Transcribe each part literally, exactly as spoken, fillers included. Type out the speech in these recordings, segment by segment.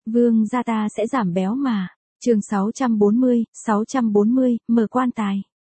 Vương gia ta sẽ giảm béo mà. Chương sáu trăm bốn mươi, sáu trăm bốn mươi, mở quan tài.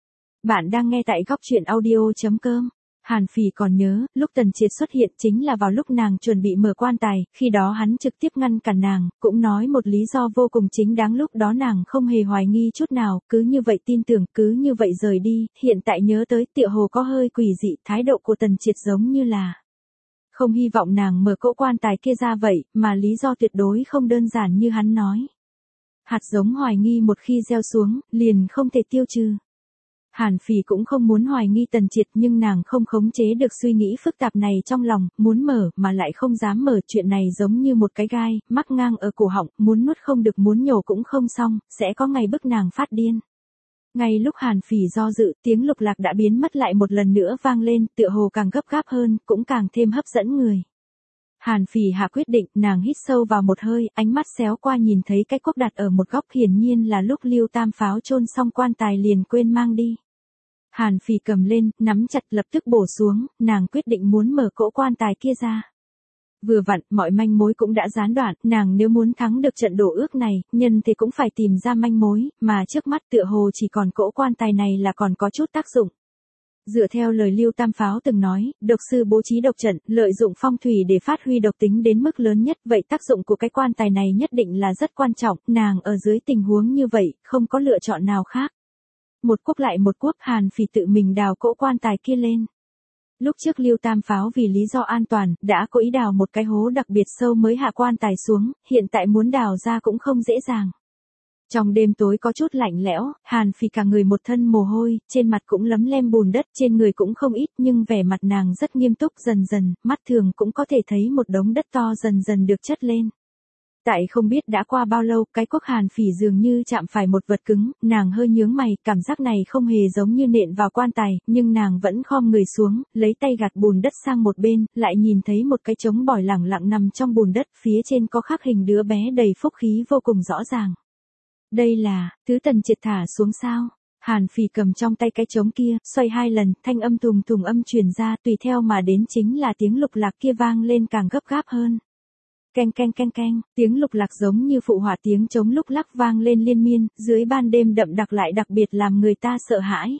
Bạn đang nghe tại góc truyện audio chấm com. Hàn Phỉ còn nhớ, lúc Tần Triệt xuất hiện chính là vào lúc nàng chuẩn bị mở quan tài, khi đó hắn trực tiếp ngăn cản nàng, cũng nói một lý do vô cùng chính đáng, lúc đó nàng không hề hoài nghi chút nào, cứ như vậy tin tưởng, cứ như vậy rời đi, hiện tại nhớ tới tựa hồ có hơi quỷ dị, thái độ của Tần Triệt giống như là không hy vọng nàng mở cỗ quan tài kia ra vậy, mà lý do tuyệt đối không đơn giản như hắn nói. Hạt giống hoài nghi một khi gieo xuống, liền không thể tiêu trừ. Hàn Phỉ cũng không muốn hoài nghi Tần Triệt, nhưng nàng không khống chế được suy nghĩ phức tạp này trong lòng, muốn mở mà lại không dám mở, chuyện này giống như một cái gai, mắc ngang ở cổ họng, muốn nuốt không được, muốn nhổ cũng không xong, sẽ có ngày bức nàng phát điên. Ngay lúc Hàn Phỉ do dự, tiếng lục lạc đã biến mất lại một lần nữa vang lên, tựa hồ càng gấp gáp hơn, cũng càng thêm hấp dẫn người. Hàn Phỉ hạ quyết định, nàng hít sâu vào một hơi, ánh mắt xéo qua nhìn thấy cái cốc đặt ở một góc, hiển nhiên là lúc Lưu Tam Pháo chôn xong quan tài liền quên mang đi. Hàn Phỉ cầm lên, nắm chặt, lập tức bổ xuống, nàng quyết định muốn mở cỗ quan tài kia ra. Vừa vặn, mọi manh mối cũng đã gián đoạn, nàng nếu muốn thắng được trận đổ ước này, nhân thì cũng phải tìm ra manh mối, mà trước mắt tựa hồ chỉ còn cỗ quan tài này là còn có chút tác dụng. Dựa theo lời Lưu Tam Pháo từng nói, độc sư bố trí độc trận, lợi dụng phong thủy để phát huy độc tính đến mức lớn nhất, vậy tác dụng của cái quan tài này nhất định là rất quan trọng, nàng ở dưới tình huống như vậy, không có lựa chọn nào khác. Một quốc lại một quốc, Hàn Phỉ tự mình đào cỗ quan tài kia lên. Lúc trước Lưu Tam Pháo vì lý do an toàn, đã có ý đào một cái hố đặc biệt sâu mới hạ quan tài xuống, hiện tại muốn đào ra cũng không dễ dàng. Trong đêm tối có chút lạnh lẽo, Hàn Phỉ cả người một thân mồ hôi, trên mặt cũng lấm lem bùn đất, trên người cũng không ít, nhưng vẻ mặt nàng rất nghiêm túc, dần dần, mắt thường cũng có thể thấy một đống đất to dần dần được chất lên. Tại không biết đã qua bao lâu, cái cốc Hàn Phỉ dường như chạm phải một vật cứng, nàng hơi nhướng mày, cảm giác này không hề giống như nện vào quan tài, nhưng nàng vẫn khom người xuống, lấy tay gạt bùn đất sang một bên, lại nhìn thấy một cái trống bỏi lẳng lặng nằm trong bùn đất, phía trên có khắc hình đứa bé đầy phúc khí vô cùng rõ ràng. Đây là, thứ Tần Triệt thả xuống sao? Hàn Phỉ cầm trong tay cái trống kia, xoay hai lần, thanh âm thùng thùng âm truyền ra, tùy theo mà đến chính là tiếng lục lạc kia vang lên càng gấp gáp hơn. Keng keng keng keng, tiếng lục lạc giống như phụ họa tiếng trống lúc lắc vang lên liên miên, dưới ban đêm đậm đặc lại đặc biệt làm người ta sợ hãi.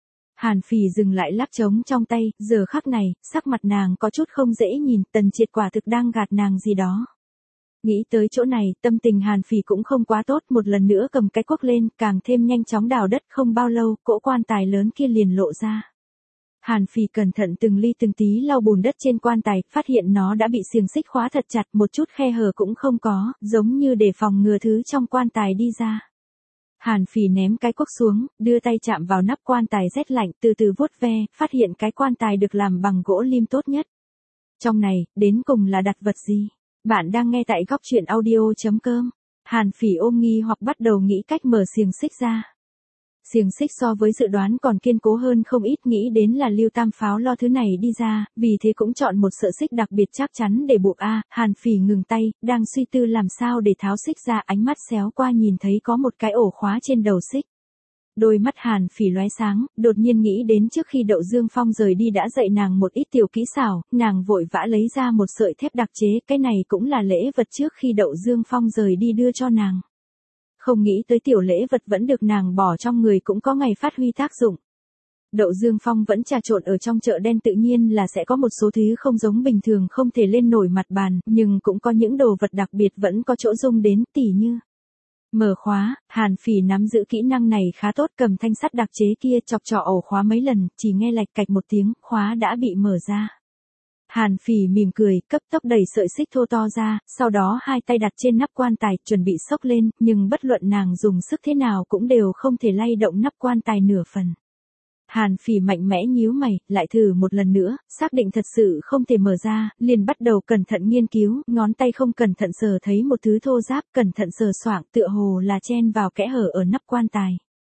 Hàn Phỉ dừng lại lắc trống trong tay, giờ khắc này, sắc mặt nàng có chút không dễ nhìn, Tần Triệt quả thực đang gạt nàng gì đó. Nghĩ tới chỗ này, tâm tình Hàn Phỉ cũng không quá tốt, một lần nữa cầm cái cuốc lên, càng thêm nhanh chóng đào đất, không bao lâu, cỗ quan tài lớn kia liền lộ ra. Hàn Phỉ cẩn thận từng ly từng tí lau bùn đất trên quan tài, phát hiện nó đã bị xiềng xích khóa thật chặt, một chút khe hở cũng không có, giống như để phòng ngừa thứ trong quan tài đi ra. Hàn Phỉ ném cái cuốc xuống, đưa tay chạm vào nắp quan tài rét lạnh, từ từ vuốt ve, phát hiện cái quan tài được làm bằng gỗ lim tốt nhất. Trong này, đến cùng là đặt vật gì? Bạn đang nghe tại góc truyện audio chấm com. Hàn Phỉ ôm nghi hoặc bắt đầu nghĩ cách mở xiềng xích ra. Xiềng xích so với dự đoán còn kiên cố hơn không ít, nghĩ đến là Lưu Tam Pháo lo thứ này đi ra, vì thế cũng chọn một sợi xích đặc biệt chắc chắn để buộc a. Hàn Phỉ ngừng tay, đang suy tư làm sao để tháo xích ra, ánh mắt xéo qua nhìn thấy có một cái ổ khóa trên đầu xích. Đôi mắt Hàn Phỉ lóe sáng, đột nhiên nghĩ đến trước khi Đậu Dương Phong rời đi đã dạy nàng một ít tiểu kỹ xảo, nàng vội vã lấy ra một sợi thép đặc chế, cái này cũng là lễ vật trước khi Đậu Dương Phong rời đi đưa cho nàng. Không nghĩ tới tiểu lễ vật vẫn được nàng bỏ trong người cũng có ngày phát huy tác dụng. Đậu Dương Phong vẫn trà trộn ở trong chợ đen, tự nhiên là sẽ có một số thứ không giống bình thường không thể lên nổi mặt bàn, nhưng cũng có những đồ vật đặc biệt vẫn có chỗ dùng đến, tỉ như mở khóa. Hàn Phỉ nắm giữ kỹ năng này khá tốt, cầm thanh sắt đặc chế kia chọc trọ ổ khóa mấy lần, chỉ nghe lạch cạch một tiếng, khóa đã bị mở ra. Hàn Phỉ mỉm cười, cấp tốc đẩy sợi xích thô to ra, sau đó hai tay đặt trên nắp quan tài, chuẩn bị xốc lên, nhưng bất luận nàng dùng sức thế nào cũng đều không thể lay động nắp quan tài nửa phần. Hàn Phỉ mạnh mẽ nhíu mày, lại thử một lần nữa, xác định thật sự không thể mở ra, liền bắt đầu cẩn thận nghiên cứu, ngón tay không cẩn thận sờ thấy một thứ thô ráp, cẩn thận sờ soạng, tựa hồ là chen vào kẽ hở ở nắp quan tài.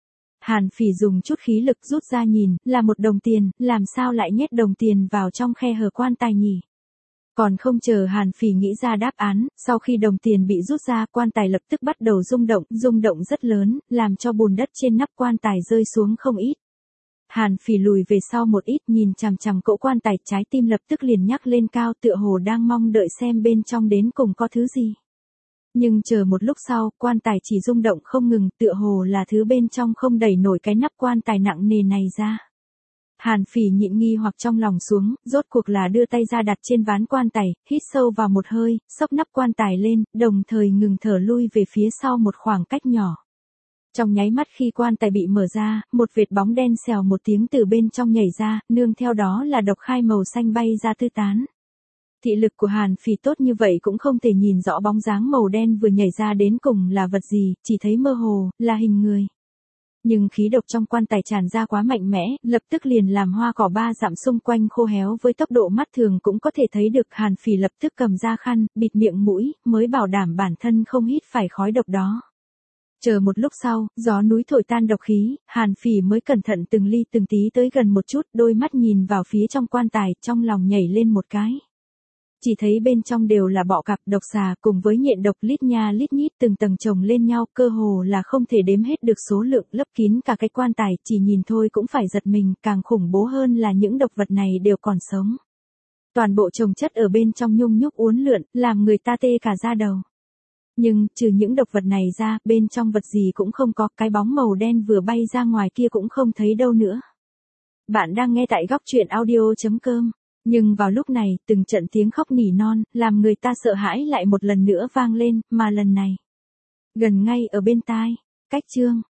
Hàn Phỉ dùng chút khí lực rút ra nhìn, là một đồng tiền, làm sao lại nhét đồng tiền vào trong khe hở quan tài nhỉ? Còn không chờ Hàn Phỉ nghĩ ra đáp án, sau khi đồng tiền bị rút ra, quan tài lập tức bắt đầu rung động, rung động rất lớn, làm cho bùn đất trên nắp quan tài rơi xuống không ít. Hàn Phỉ lùi về sau một ít, nhìn chằm chằm cỗ quan tài, trái tim lập tức liền nhắc lên cao, tựa hồ đang mong đợi xem bên trong đến cùng có thứ gì. Nhưng chờ một lúc sau, quan tài chỉ rung động không ngừng, tựa hồ là thứ bên trong không đẩy nổi cái nắp quan tài nặng nề này ra. Hàn Phỉ nhịn nghi hoặc trong lòng xuống, rốt cuộc là đưa tay ra đặt trên ván quan tài, hít sâu vào một hơi, xốc nắp quan tài lên, đồng thời ngừng thở lui về phía sau một khoảng cách nhỏ. Trong nháy mắt khi quan tài bị mở ra, một vệt bóng đen xèo một tiếng từ bên trong nhảy ra, nương theo đó là độc khai màu xanh bay ra tứ tán. Thị lực của Hàn Phỉ tốt như vậy cũng không thể nhìn rõ bóng dáng màu đen vừa nhảy ra đến cùng là vật gì, chỉ thấy mơ hồ, là hình người. Nhưng khí độc trong quan tài tràn ra quá mạnh mẽ, lập tức liền làm hoa cỏ ba dặm xung quanh khô héo với tốc độ mắt thường cũng có thể thấy được. Hàn Phỉ lập tức cầm ra khăn, bịt miệng mũi, mới bảo đảm bản thân không hít phải khói độc đó. Chờ một lúc sau, gió núi thổi tan độc khí, Hàn Phỉ mới cẩn thận từng ly từng tí tới gần một chút, đôi mắt nhìn vào phía trong quan tài, trong lòng nhảy lên một cái. Chỉ thấy bên trong đều là bọ cạp, độc xà cùng với nhện độc lít nha lít nhít từng tầng chồng lên nhau, cơ hồ là không thể đếm hết được số lượng, lấp kín cả cái quan tài, chỉ nhìn thôi cũng phải giật mình, càng khủng bố hơn là những độc vật này đều còn sống. Toàn bộ chồng chất ở bên trong nhung nhúc uốn lượn, làm người ta tê cả da đầu. Nhưng, trừ những độc vật này ra, bên trong vật gì cũng không có, cái bóng màu đen vừa bay ra ngoài kia cũng không thấy đâu nữa. Bạn đang nghe tại góc truyện audio chấm com. Nhưng vào lúc này, từng trận tiếng khóc nỉ non, làm người ta sợ hãi lại một lần nữa vang lên, mà lần này gần ngay ở bên tai. Cách chương